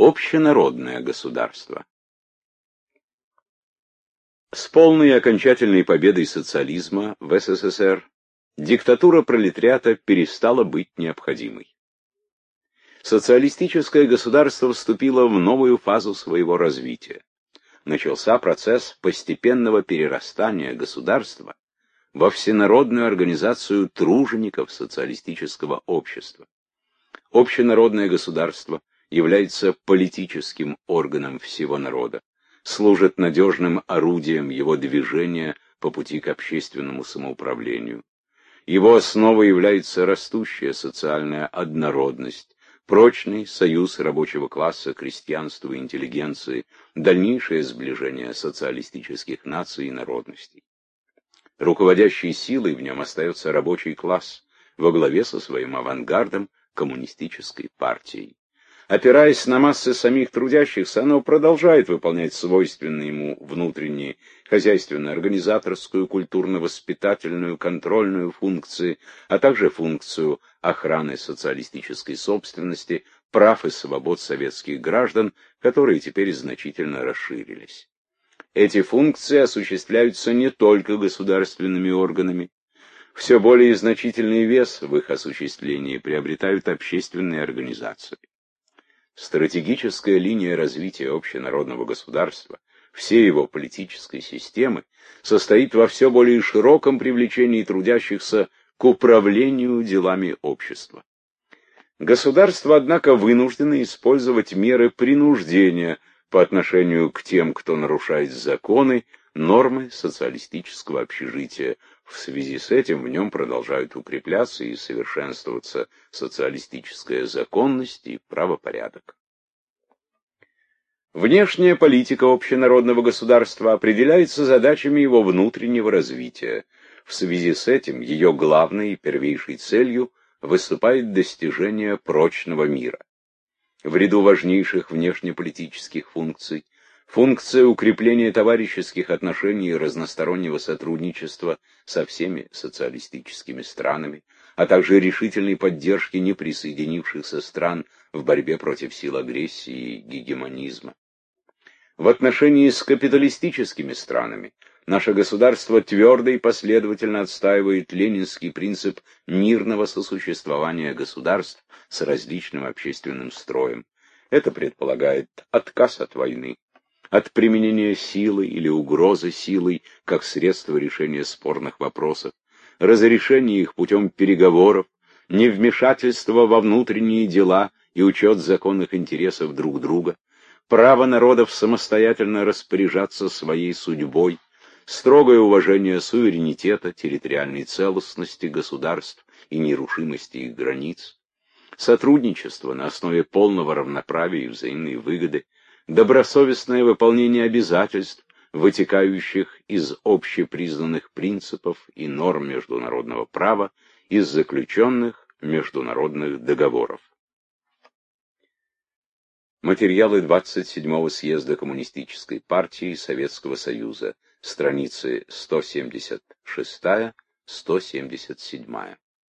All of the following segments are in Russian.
Общенародное государство. С полной и окончательной победой социализма в СССР диктатура пролетариата перестала быть необходимой. Социалистическое государство вступило в новую фазу своего развития. Начался процесс постепенного перерастания государства во всенародную организацию тружеников социалистического общества. Общенародное государство является политическим органом всего народа, служит надежным орудием его движения по пути к общественному самоуправлению. Его основой является растущая социальная однородность, прочный союз рабочего класса, крестьянства и интеллигенции, дальнейшее сближение социалистических наций и народностей. Руководящей силой в нем остается рабочий класс во главе со своим авангардом коммунистической партией. Опираясь на массы самих трудящихся, оно продолжает выполнять свойственные ему внутренние хозяйственно-организаторскую, культурно-воспитательную, контрольную функции, а также функцию охраны социалистической собственности, прав и свобод советских граждан, которые теперь значительно расширились. Эти функции осуществляются не только государственными органами. Все более значительный вес в их осуществлении приобретают общественные организации. Стратегическая линия развития общенародного государства, всей его политической системы, состоит во все более широком привлечении трудящихся к управлению делами общества. Государство, однако, вынуждено использовать меры принуждения по отношению к тем, кто нарушает законы, нормы социалистического общежития. В связи с этим в нем продолжают укрепляться и совершенствоваться социалистическая законность и правопорядок. Внешняя политика общенародного государства определяется задачами его внутреннего развития. В связи с этим ее главной и первейшей целью выступает достижение прочного мира. В ряду важнейших внешнеполитических функций функция укрепления товарищеских отношений и разностороннего сотрудничества со всеми социалистическими странами, а также решительной поддержки неприсоединившихся стран в борьбе против сил агрессии и гегемонизма. В отношении с капиталистическими странами наше государство твердо и последовательно отстаивает ленинский принцип мирного сосуществования государств с различным общественным строем. Это предполагает отказ от войны, от применения силы или угрозы силой как средство решения спорных вопросов, разрешение их путем переговоров, невмешательство во внутренние дела и учет законных интересов друг друга, право народов самостоятельно распоряжаться своей судьбой, строгое уважение суверенитета, территориальной целостности государств и нерушимости их границ, сотрудничество на основе полного равноправия и взаимной выгоды, добросовестное выполнение обязательств, вытекающих из общепризнанных принципов и норм международного права, из заключенных международных договоров. Материалы 27-го съезда Коммунистической партии Советского Союза, страницы 176-177.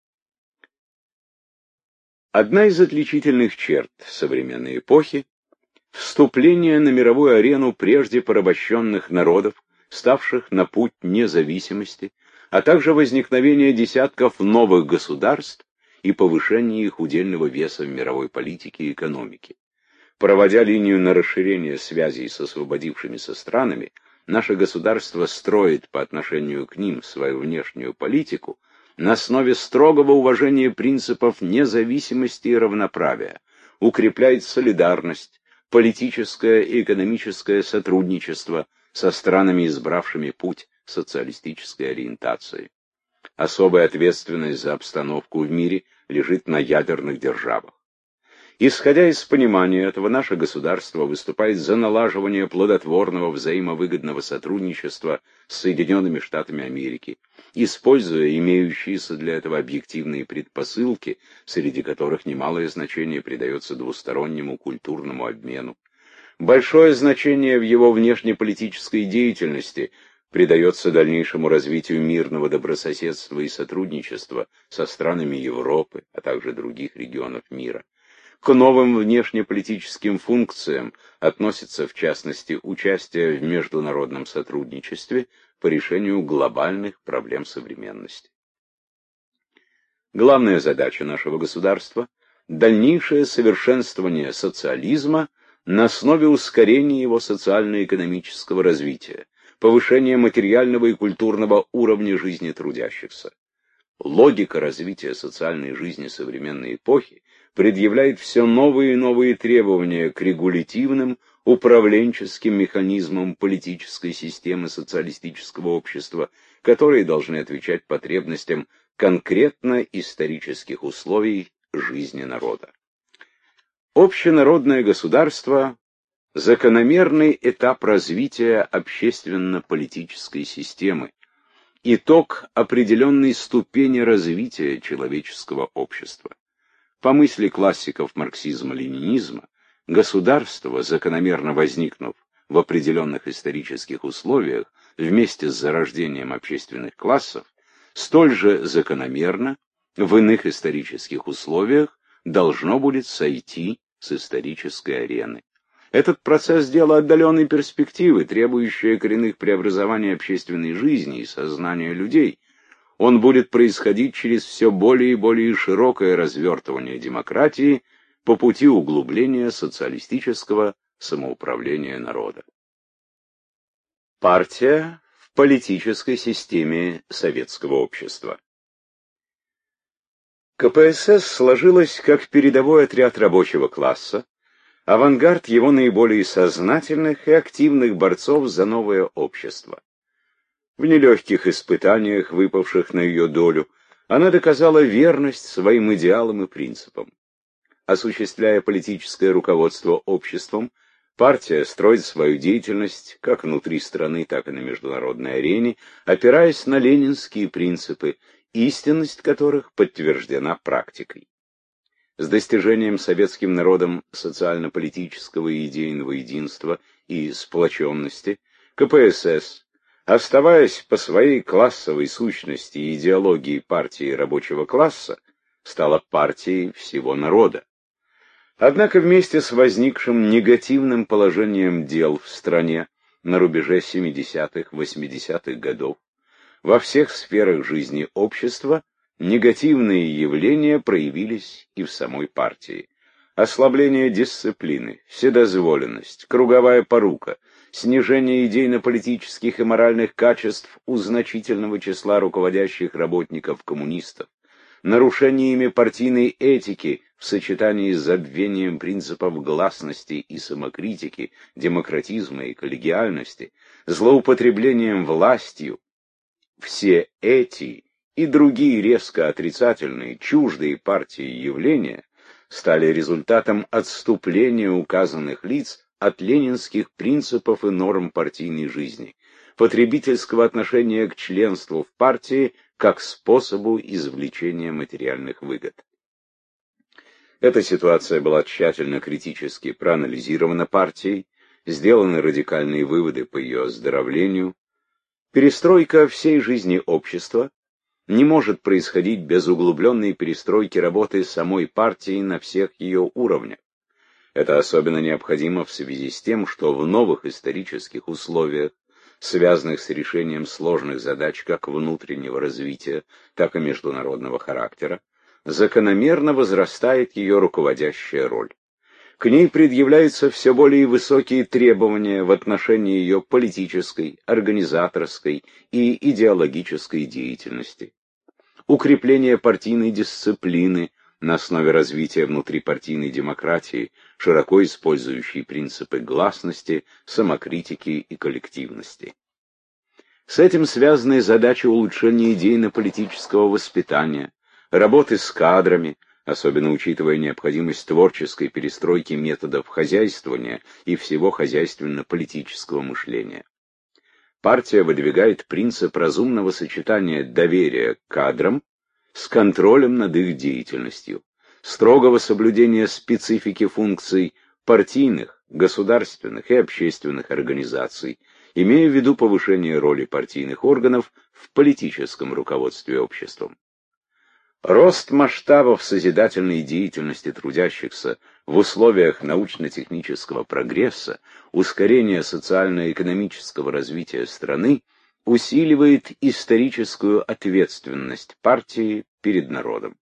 Одна из отличительных черт современной эпохи — вступление на мировую арену прежде порабощенных народов, ставших на путь независимости, а также возникновение десятков новых государств и повышение их удельного веса в мировой политике и экономике. Проводя линию на расширение связей с освободившимися странами, наше государство строит по отношению к ним свою внешнюю политику на основе строгого уважения принципов независимости и равноправия, укрепляет солидарность, политическое и экономическое сотрудничество со странами, избравшими путь социалистической ориентации. Особая ответственность за обстановку в мире лежит на ядерных державах. Исходя из понимания этого, наше государство выступает за налаживание плодотворного взаимовыгодного сотрудничества с Соединенными Штатами Америки, используя имеющиеся для этого объективные предпосылки, среди которых немалое значение придается двустороннему культурному обмену. Большое значение в его внешнеполитической деятельности придается дальнейшему развитию мирного добрососедства и сотрудничества со странами Европы, а также других регионов мира. К новым внешнеполитическим функциям относится, в частности, участие в международном сотрудничестве по решению глобальных проблем современности. Главная задача нашего государства – дальнейшее совершенствование социализма на основе ускорения его социально-экономического развития, повышения материального и культурного уровня жизни трудящихся. Логика развития социальной жизни современной эпохи предъявляет все новые и новые требования к регулятивным, управленческим механизмам политической системы социалистического общества, которые должны отвечать потребностям конкретно исторических условий жизни народа. Общенародное государство – закономерный этап развития общественно-политической системы, итог определенной ступени развития человеческого общества. По мысли классиков марксизма-ленинизма, государство, закономерно возникнув в определенных исторических условиях вместе с зарождением общественных классов, столь же закономерно в иных исторических условиях должно будет сойти с исторической арены. Этот процесс – дело отдаленной перспективы, требующее коренных преобразований общественной жизни и сознания людей. Он будет происходить через все более и более широкое развертывание демократии по пути углубления социалистического самоуправления народа. Партия в политической системе советского общества. КПСС сложилась как передовой отряд рабочего класса, авангард его наиболее сознательных и активных борцов за новое общество. В нелегких испытаниях, выпавших на ее долю, она доказала верность своим идеалам и принципам. Осуществляя политическое руководство обществом, партия строит свою деятельность как внутри страны, так и на международной арене, опираясь на ленинские принципы, истинность которых подтверждена практикой. С достижением советским народом социально-политического и идейного единства и сплоченности КПСС, оставаясь по своей классовой сущности и идеологии партии рабочего класса, стала партией всего народа. Однако вместе с возникшим негативным положением дел в стране на рубеже 70-х-80-х годов во всех сферах жизни общества негативные явления проявились и в самой партии. Ослабление дисциплины, вседозволенность, круговая порука, снижение идейно-политических и моральных качеств у значительного числа руководящих работников-коммунистов, нарушение ими партийной этики в сочетании с забвением принципов гласности и самокритики, демократизма и коллегиальности, злоупотреблением властью, все эти и другие резко отрицательные, чуждые партии явления стали результатом отступления указанных лиц от ленинских принципов и норм партийной жизни, потребительского отношения к членству в партии как способу извлечения материальных выгод. Эта ситуация была тщательно критически проанализирована партией, сделаны радикальные выводы по ее оздоровлению. Перестройка всей жизни общества не может происходить без углубленной перестройки работы самой партии на всех ее уровнях. Это особенно необходимо в связи с тем, что в новых исторических условиях, связанных с решением сложных задач как внутреннего развития, так и международного характера, закономерно возрастает ее руководящая роль. К ней предъявляются все более высокие требования в отношении ее политической, организаторской и идеологической деятельности. Укрепление партийной дисциплины на основе развития внутрипартийной демократии, широко использующей принципы гласности, самокритики и коллективности. С этим связаны задачи улучшения идейно-политического воспитания, работы с кадрами, особенно учитывая необходимость творческой перестройки методов хозяйствования и всего хозяйственно-политического мышления. Партия выдвигает принцип разумного сочетания доверия к кадрам с контролем над их деятельностью, строгого соблюдения специфики функций партийных, государственных и общественных организаций, имея в виду повышение роли партийных органов в политическом руководстве обществом. Рост масштабов созидательной деятельности трудящихся в условиях научно-технического прогресса ускорение социально-экономического развития страны усиливает историческую ответственность партии перед народом.